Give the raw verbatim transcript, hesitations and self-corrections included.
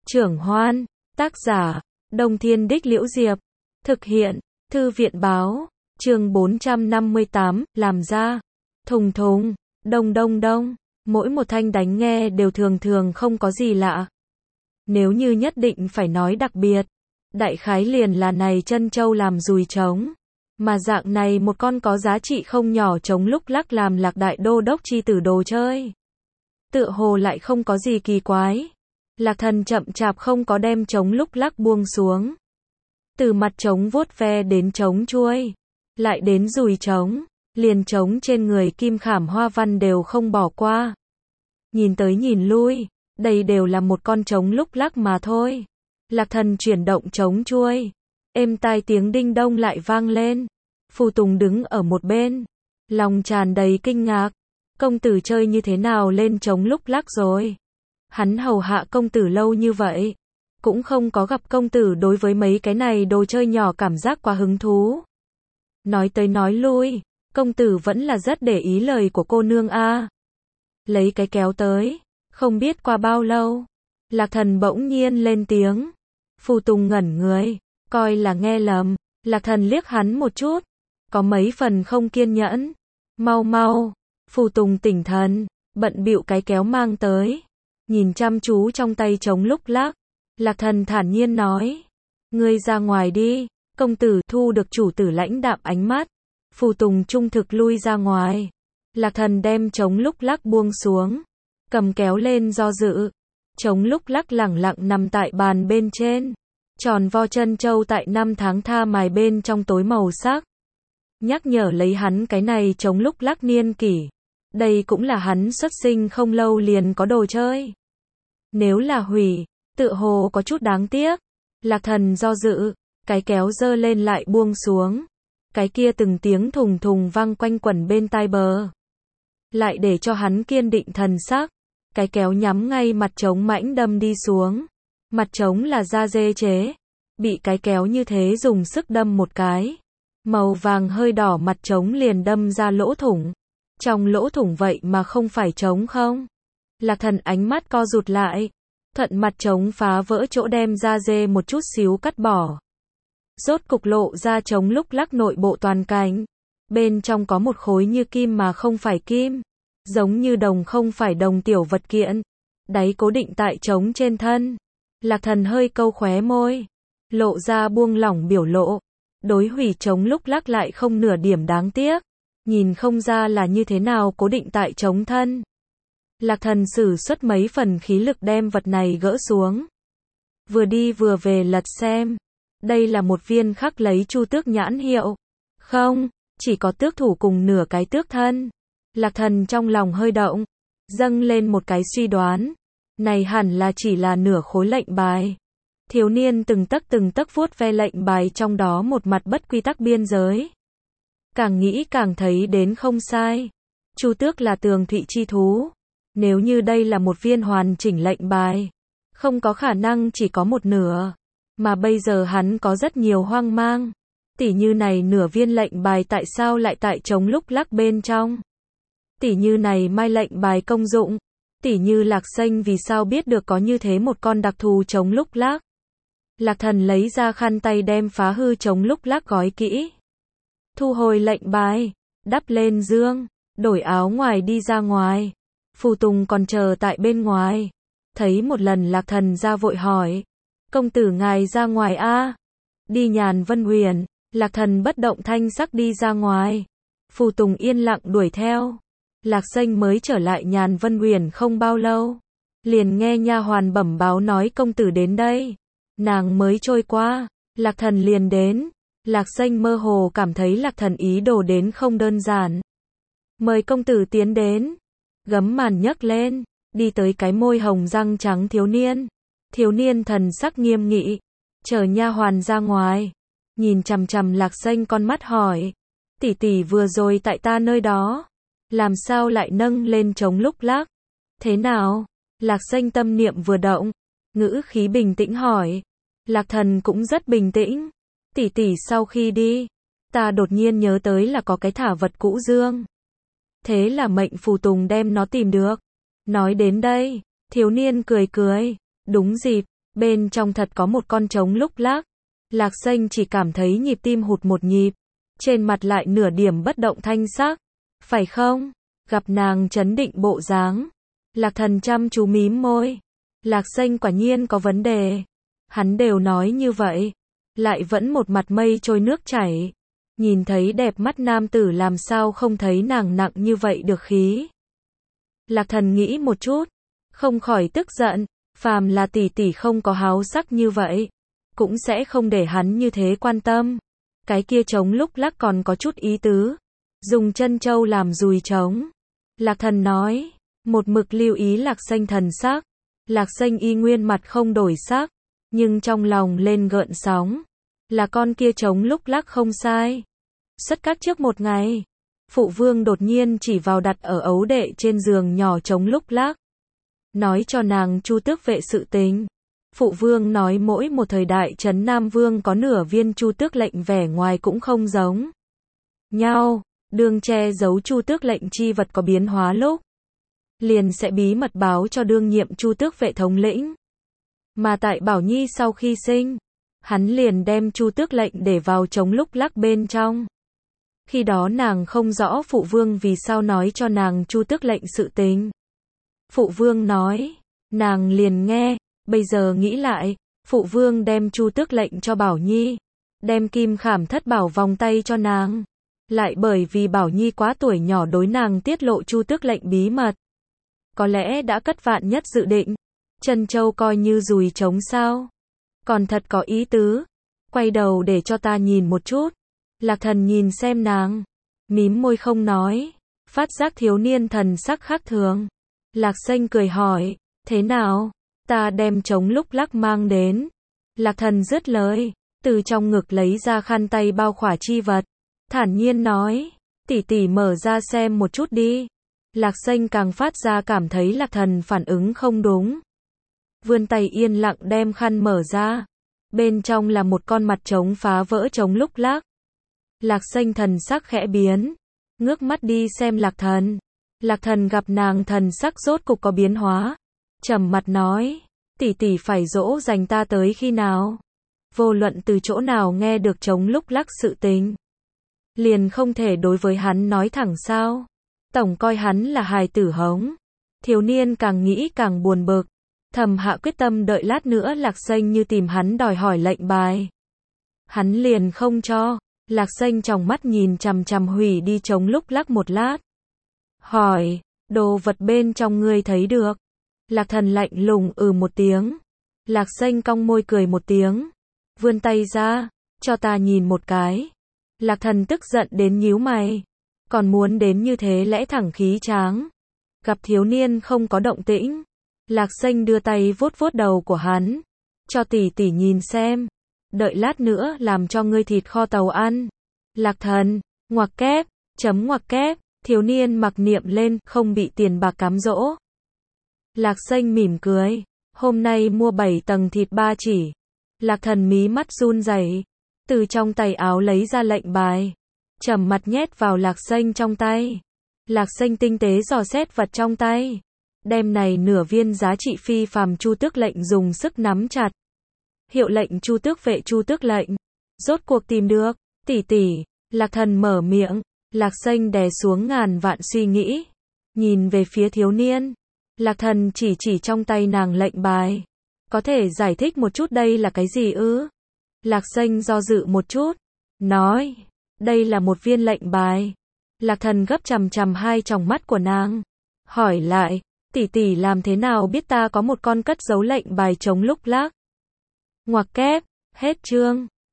Trưởng Hoan, tác giả, Đông Thiên Đích Liễu Diệp, thực hiện, Thư viện báo, chương bốn trăm năm mươi tám, làm ra, thùng thùng, đông đông đông, mỗi một thanh đánh nghe đều thường thường không có gì lạ. Nếu như nhất định phải nói đặc biệt, đại khái liền là này chân châu làm dùi trống. Mà dạng này một con có giá trị không nhỏ trống lúc lắc làm Lạc Đại Đô Đốc chi tử đồ chơi. Tựa hồ lại không có gì kỳ quái. Lạc Thần chậm chạp không có đem trống lúc lắc buông xuống. Từ mặt trống vuốt ve đến trống chuôi, lại đến dùi trống, liền trống trên người kim khảm hoa văn đều không bỏ qua. Nhìn tới nhìn lui, đây đều là một con trống lúc lắc mà thôi. Lạc Thần chuyển động trống chuôi, êm tai tiếng đinh đông lại vang lên. Phù Tùng đứng ở một bên, lòng tràn đầy kinh ngạc. Công tử chơi như thế nào lên trống lúc lắc rồi? Hắn hầu hạ công tử lâu như vậy, cũng không có gặp công tử đối với mấy cái này đồ chơi nhỏ cảm giác quá hứng thú. Nói tới nói lui, công tử vẫn là rất để ý lời của cô nương a. Lấy cái kéo tới, không biết qua bao lâu, Lạc Thần bỗng nhiên lên tiếng. Phù Tùng ngẩn người, coi là nghe lầm. Lạc Thần liếc hắn một chút, có mấy phần không kiên nhẫn. Mau mau, Phù Tùng tỉnh thần, bận bịu cái kéo mang tới, nhìn chăm chú trong tay trống lúc lắc. Lạc Thần thản nhiên nói, ngươi ra ngoài đi. Công tử thu được chủ tử lãnh đạm ánh mắt. Phù Tùng trung thực lui ra ngoài. Lạc Thần đem trống lúc lắc buông xuống, cầm kéo lên do dự. Trống lúc lắc lẳng lặng nằm tại bàn bên trên, tròn vo chân châu tại năm tháng tha mài bên trong tối màu sắc. Nhắc nhở lấy hắn cái này trống lúc lắc niên kỷ. Đây cũng là hắn xuất sinh không lâu liền có đồ chơi. Nếu là hủy, tựa hồ có chút đáng tiếc. Lạc Thần do dự, cái kéo giơ lên lại buông xuống. Cái kia từng tiếng thùng thùng vang quanh quẩn bên tai bờ. Lại để cho hắn kiên định thần sắc. Cái kéo nhắm ngay mặt trống mãnh đâm đi xuống. Mặt trống là da dê chế. Bị cái kéo như thế dùng sức đâm một cái. Màu vàng hơi đỏ mặt trống liền đâm ra lỗ thủng. Trong lỗ thủng vậy mà không phải trống không. Lạc Thần ánh mắt co rụt lại. Thuận mặt trống phá vỡ chỗ đem da dê một chút xíu cắt bỏ. Rốt cục lộ ra trống lúc lắc nội bộ toàn cảnh. Bên trong có một khối như kim mà không phải kim. Giống như đồng không phải đồng tiểu vật kiện. Đáy cố định tại trống trên thân. Lạc Thần hơi câu khóe môi. Lộ ra buông lỏng biểu lộ. Đối hủy trống lúc lắc lại không nửa điểm đáng tiếc. Nhìn không ra là như thế nào cố định tại trống thân. Lạc Thần sử xuất mấy phần khí lực đem vật này gỡ xuống. Vừa đi vừa về lật xem. Đây là một viên khắc lấy Chu Tước nhãn hiệu. Không, chỉ có tước thủ cùng nửa cái tước thân. Lạc Thần trong lòng hơi động, dâng lên một cái suy đoán. Này hẳn là chỉ là nửa khối lệnh bài. Thiếu niên từng tấc từng tấc vuốt ve lệnh bài trong đó một mặt bất quy tắc biên giới. Càng nghĩ càng thấy đến không sai. Chu Tước là tường thụy chi thú. Nếu như đây là một viên hoàn chỉnh lệnh bài, không có khả năng chỉ có một nửa. Mà bây giờ hắn có rất nhiều hoang mang. Tỉ như này nửa viên lệnh bài tại sao lại tại trống lúc lắc bên trong. Tỉ như này mai lệnh bài công dụng. Tỉ như Lạc Xanh vì sao biết được có như thế một con đặc thù trống lúc lắc. Lạc Thần lấy ra khăn tay đem phá hư trống lúc lắc gói kỹ. Thu hồi lệnh bài, đắp lên dương, đổi áo ngoài đi ra ngoài. Phù Tùng còn chờ tại bên ngoài. Thấy một lần Lạc Thần ra vội hỏi. Công tử ngài ra ngoài a? Đi Nhàn Vân Huyền. Lạc Thần bất động thanh sắc đi ra ngoài. Phù Tùng yên lặng đuổi theo. Lạc Xanh mới trở lại Nhàn Vân Huyền không bao lâu. Liền nghe nha hoàn bẩm báo nói công tử đến đây. Nàng mới trôi qua, Lạc Thần liền đến. Lạc Xanh mơ hồ cảm thấy Lạc Thần ý đồ đến không đơn giản. Mời công tử tiến đến. Gấm màn nhấc lên, đi tới cái môi hồng răng trắng thiếu niên. Thiếu niên thần sắc nghiêm nghị, chờ nha hoàn ra ngoài, nhìn chằm chằm Lạc Xanh con mắt hỏi, tỷ tỷ vừa rồi tại ta nơi đó, làm sao lại nâng lên trống lúc lắc? Thế nào? Lạc Xanh tâm niệm vừa động, ngữ khí bình tĩnh hỏi. Lạc Thần cũng rất bình tĩnh, tỷ tỷ sau khi đi, ta đột nhiên nhớ tới là có cái thả vật cũ dương. Thế là mệnh Phù Tùng đem nó tìm được. Nói đến đây, thiếu niên cười cười, đúng dịp, Bên trong thật có một con trống lúc lắc. Lạc Xanh chỉ cảm thấy nhịp tim hụt một nhịp. Trên mặt lại nửa điểm bất động thanh sắc. Phải không? Gặp nàng chấn định bộ dáng. Lạc Thần chăm chú mím môi. Lạc Xanh quả nhiên có vấn đề. Hắn đều nói như vậy. Lại vẫn một mặt mây trôi nước chảy. Nhìn thấy đẹp mắt nam tử làm sao không thấy nàng nặng như vậy được khí. Lạc Thần nghĩ một chút. Không khỏi tức giận. Phàm là tỷ tỷ không có háo sắc như vậy. Cũng sẽ không để hắn như thế quan tâm. Cái kia trống lúc lắc còn có chút ý tứ. Dùng chân châu làm dùi trống. Lạc Thần nói. Một mực lưu ý Lạc Xanh thần sắc. Lạc Xanh y nguyên mặt không đổi sắc. Nhưng trong lòng lên gợn sóng. Là con kia trống lúc lắc không sai. Xuất cát trước một ngày. Phụ vương đột nhiên chỉ vào đặt ở ấu đệ trên giường nhỏ trống lúc lắc. Nói cho nàng Chu Tước vệ sự tình. Phụ vương nói mỗi một thời đại trấn Nam Vương có nửa viên Chu Tước lệnh vẻ ngoài cũng không giống nhau. Đương che giấu Chu Tước lệnh chi vật có biến hóa lúc. Liền sẽ bí mật báo cho đương nhiệm Chu Tước vệ thống lĩnh. Mà tại Bảo Nhi sau khi sinh. Hắn liền đem Chu Tước lệnh để vào trống lúc lắc bên trong. Khi đó nàng không rõ phụ vương vì sao nói cho nàng Chu Tước lệnh sự tình. Phụ vương nói. Nàng liền nghe. Bây giờ nghĩ lại. Phụ vương đem Chu Tước lệnh cho Bảo Nhi. Đem kim khảm thất bảo vòng tay cho nàng. Lại bởi vì Bảo Nhi quá tuổi nhỏ đối nàng tiết lộ Chu Tước lệnh bí mật. Có lẽ đã cất vạn nhất dự định. Chân châu coi như dùi trống sao. Còn thật có ý tứ. Quay đầu để cho ta nhìn một chút. Lạc Thần nhìn xem nàng. Mím môi không nói. Phát giác thiếu niên thần sắc khác thường. Lạc Xanh cười hỏi. Thế nào? Ta đem trống lúc lắc mang đến. Lạc Thần dứt lời. Từ trong ngực lấy ra khăn tay bao khỏa chi vật. Thản nhiên nói. Tỷ tỷ mở ra xem một chút đi. Lạc Xanh càng phát ra cảm thấy Lạc Thần phản ứng không đúng. Vươn tay yên lặng đem khăn mở ra. Bên trong là một con mặt trống phá vỡ trống lúc lắc. Lạc Xanh thần sắc khẽ biến. Ngước mắt đi xem Lạc Thần. Lạc Thần gặp nàng thần sắc rốt cục có biến hóa. Trầm mặt nói. Tỷ tỷ phải dỗ dành ta tới khi nào? Vô luận từ chỗ nào nghe được trống lúc lắc sự tình. Liền không thể đối với hắn nói thẳng sao? Tổng coi hắn là hài tử hống. Thiếu niên càng nghĩ càng buồn bực. Thầm hạ quyết tâm đợi lát nữa Lạc Xanh như tìm hắn đòi hỏi lệnh bài. Hắn liền không cho. Lạc Xanh trong mắt nhìn chằm chằm hủy đi trống lúc lắc một lát. Hỏi, đồ vật bên trong ngươi thấy được. Lạc Thần lạnh lùng ừ một tiếng. Lạc Xanh cong môi cười một tiếng. Vươn tay ra, cho ta nhìn một cái. Lạc Thần tức giận đến nhíu mày. Còn muốn đến như thế lẽ thẳng khí tráng. Gặp thiếu niên không có động tĩnh. Lạc Xanh đưa tay vuốt vuốt đầu của hắn. Cho tỷ tỷ nhìn xem. Đợi lát nữa làm cho ngươi thịt kho tàu ăn. Lạc Thần, ngoặc kép, chấm ngoặc kép, thiếu niên mặc niệm lên, không bị tiền bạc cám dỗ. Lạc Xanh mỉm cười. Hôm nay mua bảy tầng thịt ba chỉ. Lạc Thần mí mắt run rẩy. Từ trong tay áo lấy ra lệnh bài. Trầm mặt nhét vào Lạc Xanh trong tay. Lạc Xanh tinh tế dò xét vật trong tay. Đem này nửa viên giá trị phi phàm Chu Tước lệnh dùng sức nắm chặt. Hiệu lệnh Chu Tước vệ Chu Tước lệnh. Rốt cuộc tìm được. Tỷ tỷ. Lạc Thần mở miệng. Lạc Xanh đè xuống ngàn vạn suy nghĩ. Nhìn về phía thiếu niên. Lạc Thần chỉ chỉ trong tay nàng lệnh bài. Có thể giải thích một chút đây là cái gì ư? Lạc Xanh do dự một chút. Nói. Đây là một viên lệnh bài. Lạc Thần gấp chằm chằm hai tròng mắt của nàng. Hỏi lại. Tỷ tỷ làm thế nào biết ta có một con cất giấu lệnh bài trống lúc lắc? Ngoặc kép. Hết chương.